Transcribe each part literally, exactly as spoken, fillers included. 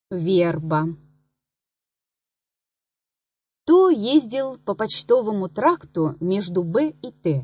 Верба. То ездил по почтовому тракту между Б и Т.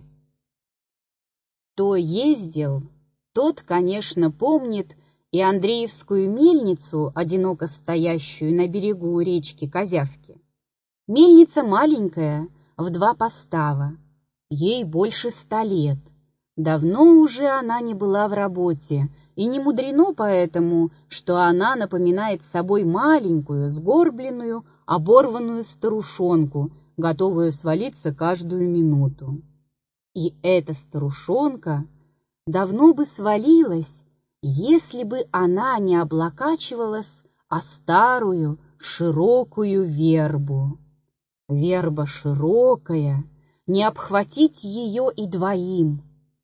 То ездил, тот, конечно, помнит и Андреевскую мельницу, одиноко стоящую на берегу речки Козявки. Мельница маленькая, в два постава, ей больше ста лет. Давно уже она не была в работе, и не мудрено поэтому, что она напоминает собой маленькую, сгорбленную, оборванную старушонку, готовую свалиться каждую минуту. И эта старушонка давно бы свалилась, если бы она не облокачивалась о старую, широкую вербу. Верба широкая, не обхватить ее и двоим.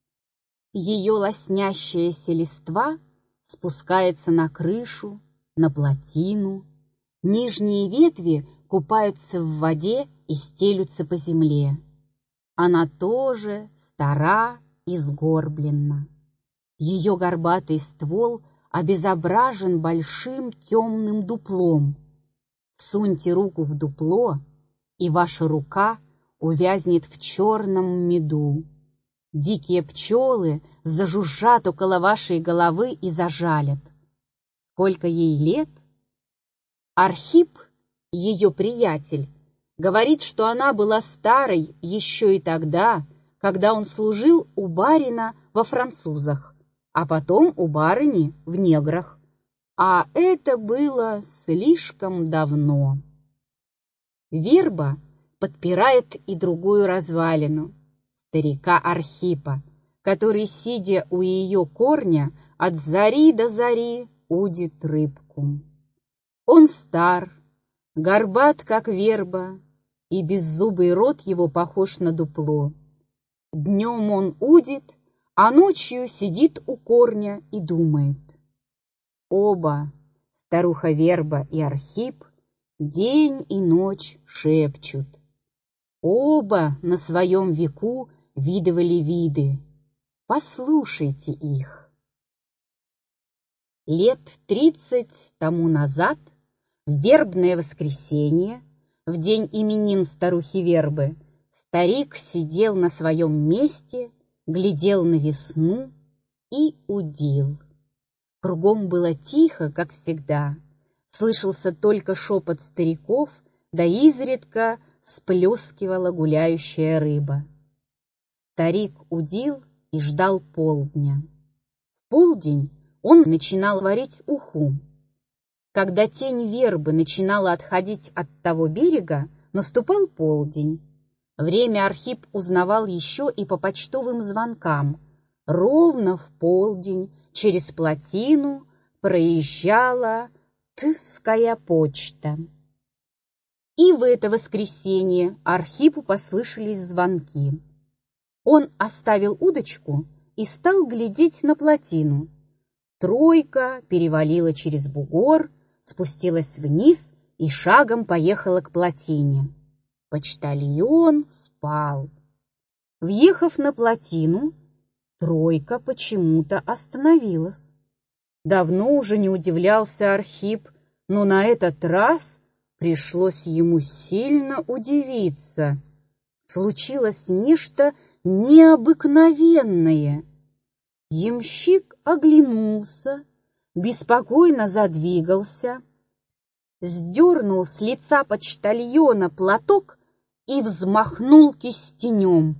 Ее лоснящаяся листва спускается на крышу, на плотину. Нижние ветви купаются в воде и стелются по земле. Она тоже стара и сгорблена. Ее горбатый ствол обезображен большим темным дуплом. Суньте руку в дупло, и ваша рука увязнет в черном меду. Дикие пчелы зажужжат около вашей головы и зажалят. Сколько ей лет? Архип, ее приятель, говорит, что она была старой еще и тогда, когда он служил у барина во французах, а потом у барыни в неграх. А это было слишком давно. Верба подпирает и другую развалину, старика Архипа, который, сидя у ее корня, от зари до зари удит рыбку. Он стар, горбат, как верба, и беззубый рот его похож на дупло. Днем он удит, а ночью сидит у корня и думает. Оба, старуха Верба и Архип, день и ночь шепчут. Оба на своем веку видывали виды. Послушайте их. Лет тридцать тому назад, в вербное воскресенье, в день именин старухи Вербы, старик сидел на своем месте, глядел на весну и удил. Кругом было тихо, как всегда. Слышался только шепот стариков, да изредка сплескивала гуляющая рыба. Старик удил и ждал полдня. В полдень он начинал варить уху. Когда тень вербы начинала отходить от того берега, наступал полдень. Время Архип узнавал еще и по почтовым звонкам. Ровно в полдень через плотину проезжала Тысская почта. И в это воскресенье Архипу послышались звонки. Он оставил удочку и стал глядеть на плотину. Тройка перевалила через бугор, спустилась вниз и шагом поехала к плотине. Почтальон спал. Въехав на плотину, тройка почему-то остановилась. Давно уже не удивлялся Архип, но на этот раз пришлось ему сильно удивиться. Случилось нечто необыкновенное. Ямщик оглянулся, беспокойно задвигался, сдернул с лица почтальона платок и взмахнул кистенем.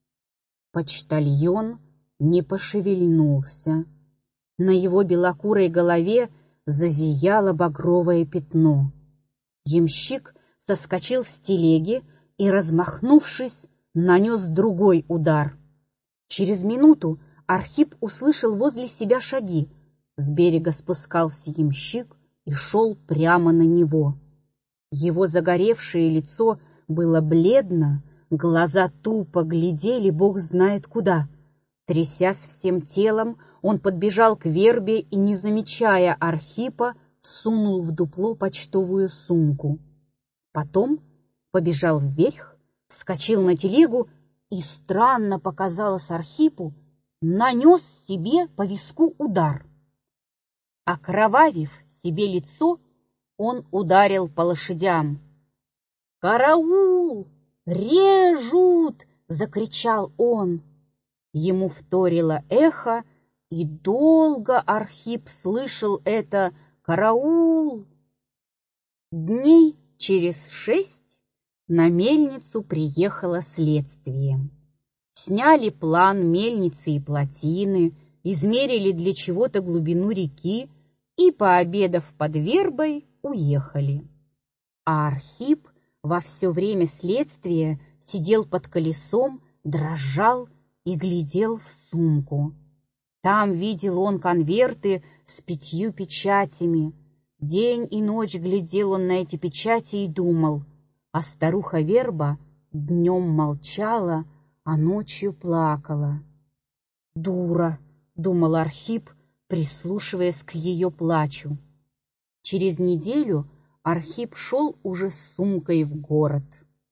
Почтальон не пошевельнулся. На его белокурой голове зазияло багровое пятно. Ямщик соскочил с телеги и, размахнувшись, нанес другой удар. Через минуту Архип услышал возле себя шаги. С берега спускался ямщик и шел прямо на него. Его загоревшее лицо было бледно, глаза тупо глядели бог знает куда. Трясясь всем телом, он подбежал к вербе и, не замечая Архипа, сунул в дупло почтовую сумку. Потом побежал вверх, вскочил на телегу и, странно показалось Архипу, нанес себе по виску удар. Окровавив себе лицо, он ударил по лошадям. «Караул! Режут!» — закричал он. Ему вторило эхо, и долго Архип слышал это «караул». Дней через шесть на мельницу приехало следствие. Сняли план мельницы и плотины, измерили для чего-то глубину реки и, пообедав под вербой, уехали. А Архип во все время следствия сидел под колесом, дрожал и глядел в сумку. Там видел он конверты с пятью печатями. День и ночь глядел он на эти печати и думал, а старуха Верба днем молчала, а ночью плакала. «Дура!» — думал Архип, прислушиваясь к ее плачу. Через неделю Архип шел уже с сумкой в город.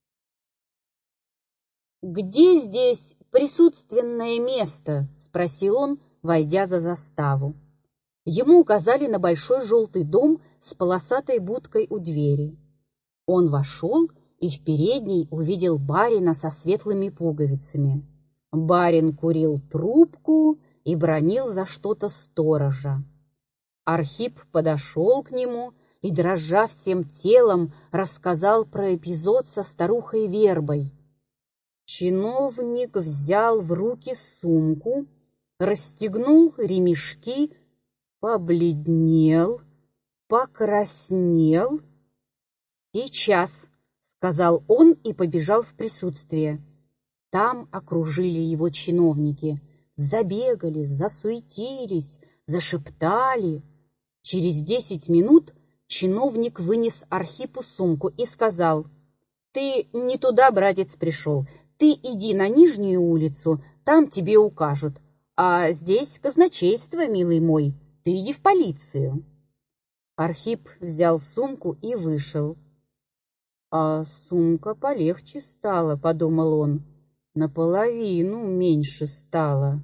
«Где здесь присутственное место?» — спросил он, войдя за заставу. Ему указали на большой желтый дом с полосатой будкой у двери. Он вошел и в передней увидел барина со светлыми пуговицами. Барин курил трубку и бранил за что-то сторожа. Архип подошел к нему и, дрожа всем телом, рассказал про эпизод со старухой Вербой. Чиновник взял в руки сумку, расстегнул ремешки, побледнел, покраснел. «Сейчас», — сказал он и побежал в присутствие. Там окружили его чиновники, забегали, засуетились, зашептали. Через десять минут чиновник вынес Архипу сумку и сказал: «Ты не туда, братец, пришел. Ты иди на Нижнюю улицу, там тебе укажут. А здесь казначейство, милый мой, ты иди в полицию». Архип взял сумку и вышел. «А сумка полегче стала», — подумал он, — «наполовину меньше стала».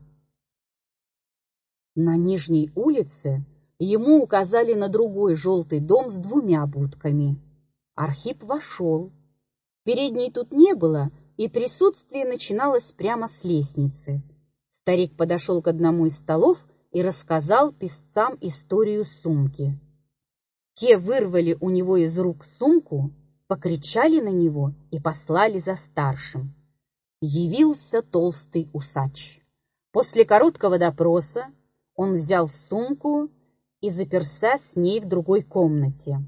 На Нижней улице ему указали на другой желтый дом с двумя будками. Архип вошел. Передней тут не было, и присутствие начиналось прямо с лестницы. Старик подошел к одному из столов и рассказал писцам историю сумки. Те вырвали у него из рук сумку, покричали на него и послали за старшим. Явился толстый усач. После короткого допроса он взял сумку и заперся с ней в другой комнате.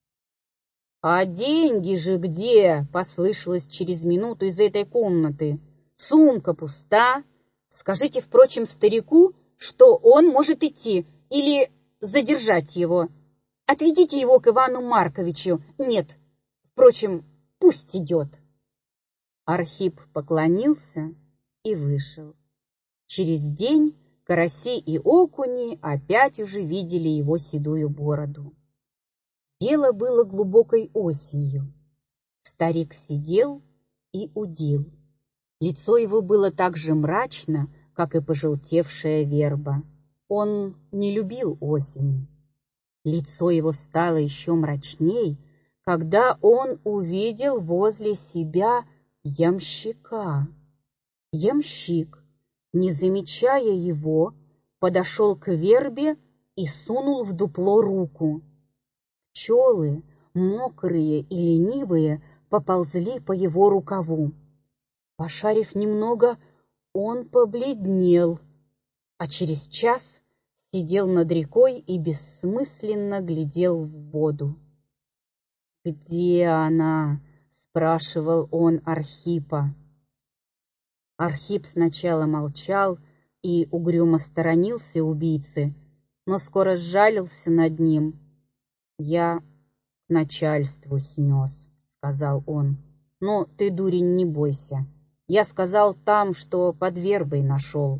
«А деньги же где?» — послышалось через минуту из этой комнаты. «Сумка пуста. Скажите, впрочем, старику, что он может идти, или задержать его. Отведите его к Ивану Марковичу. Нет, впрочем, пусть идет». Архип поклонился и вышел. Через день караси и окуни опять уже видели его седую бороду. Дело было глубокой осенью. Старик сидел и удил. Лицо его было так же мрачно, как и пожелтевшая верба. Он не любил осени. Лицо его стало еще мрачней, когда он увидел возле себя ямщика. Ямщик, не замечая его, подошел к вербе и сунул в дупло руку. Пчелы, мокрые и ленивые, поползли по его рукаву. Пошарив немного, он побледнел, а через час сидел над рекой и бессмысленно глядел в воду. «Где она?» — спрашивал он Архипа. Архип сначала молчал и угрюмо сторонился убийцы, но скоро сжалился над ним. «Я к начальству снес», — сказал он. «Но ты, дурень, не бойся. Я сказал там, что под вербой нашел».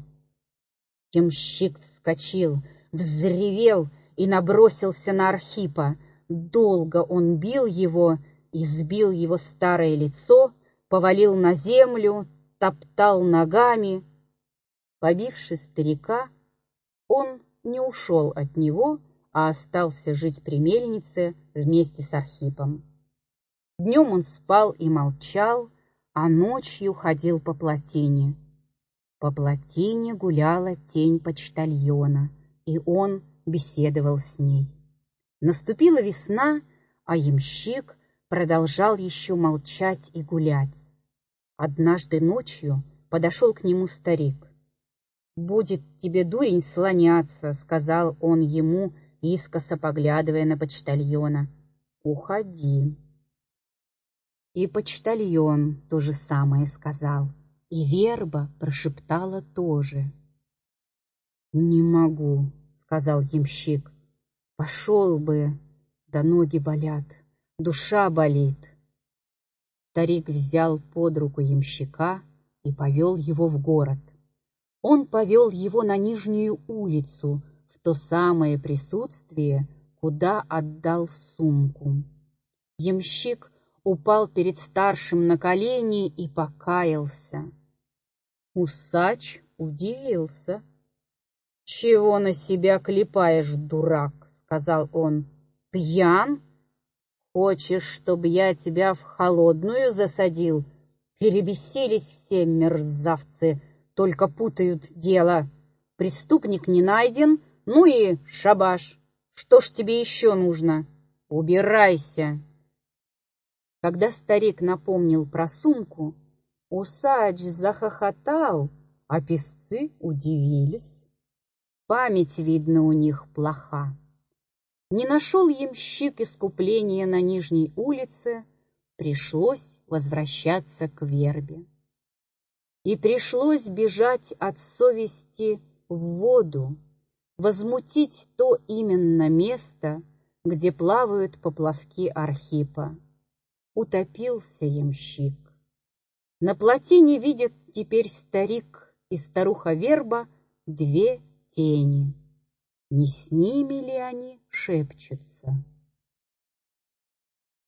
Ямщик вскочил, взревел и набросился на Архипа. Долго он бил его, избил его старое лицо, повалил на землю, топтал ногами. Побивши старика, он не ушел от него, а остался жить при мельнице вместе с Архипом. Днем он спал и молчал, а ночью ходил по плотине. По плотине гуляла тень почтальона, и он беседовал с ней. Наступила весна, а ямщик продолжал еще молчать и гулять. Однажды ночью подошел к нему старик. «Будет тебе, дурень, слоняться», — сказал он ему, искоса поглядывая на почтальона. «Уходи». И почтальон то же самое сказал, и верба прошептала тоже. «Не могу», — сказал ямщик. «Пошел бы, да ноги болят, душа болит». Старик взял под руку ямщика и повел его в город. Он повел его на Нижнюю улицу, в то самое присутствие, куда отдал сумку. Ямщик упал перед старшим на колени и покаялся. Усач удивился. «Чего на себя клепаешь, дурак?» — сказал он. «Пьян? Хочешь, чтобы я тебя в холодную засадил? Перебесились все мерзавцы, только путают дело. Преступник не найден, ну и шабаш. Что ж тебе еще нужно? Убирайся!» Когда старик напомнил про сумку, усач захохотал, а песцы удивились. Память, видно, у них плоха. Не нашел ямщик искупления на Нижней улице, пришлось возвращаться к вербе. И пришлось бежать от совести в воду, возмутить то именно место, где плавают поплавки Архипа. Утопился ямщик. На плотине видят теперь старик и старуха верба две тени. Не с ними ли они шепчутся?